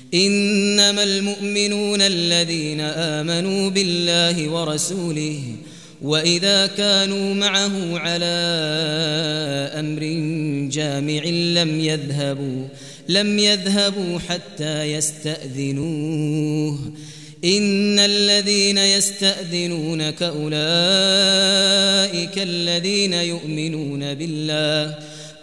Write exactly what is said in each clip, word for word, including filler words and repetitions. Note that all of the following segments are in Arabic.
إنما المؤمنون الذين آمنوا بالله ورسوله وإذا كانوا معه على أمر جامع لم يذهبوا لم يذهبوا حتى يستأذنوه إن الذين يستأذنونك أولئك الذين يؤمنون بالله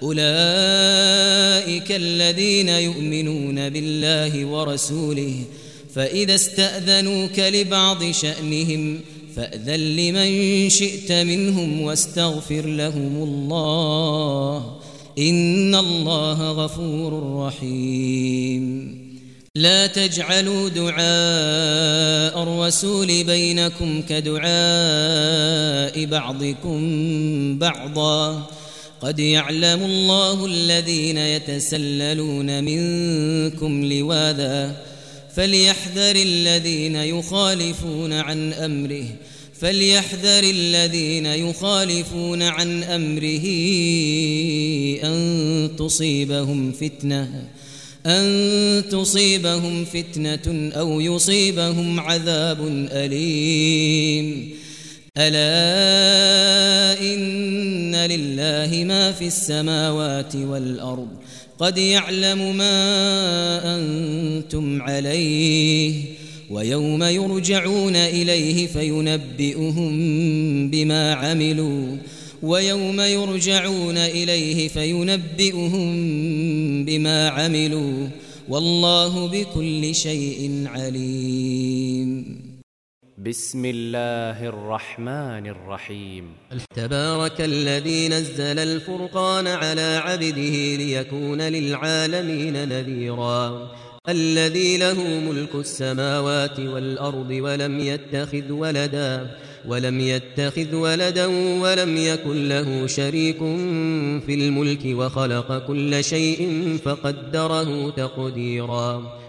أولئك الذين يؤمنون بالله ورسوله فإذا استأذنوك لبعض شأنهم فأذن لمن شئت منهم واستغفر لهم الله إن الله غفور رحيم لا تجعلوا دعاء الرسول بينكم كدعاء بعضكم بعضا قد يعلم الله الذين يتسللون منكم لواذا فليحذر الذين يخالفون عن أمره فليحذر الذين يخالفون عن أمره أن تصيبهم فتنة أن تصيبهم فتنة أو يصيبهم عذاب أليم ألا إن لله ما في السماوات والأرض قد يعلم ما أنتم عليه ويوم يرجعون إليه فينبئهم بما عملوا ويوم يرجعون إليه فينبئهم بما عملوا والله بكل شيء عليم. بسم الله الرحمن الرحيم. تبارك الذي نزل الفرقان على عبده ليكون للعالمين نذيرا الذي له ملك السماوات والأرض ولم يتخذ ولدا ولم يتخذ ولدا ولم يكن له شريك في الملك وخلق كل شيء فقدره تقديرا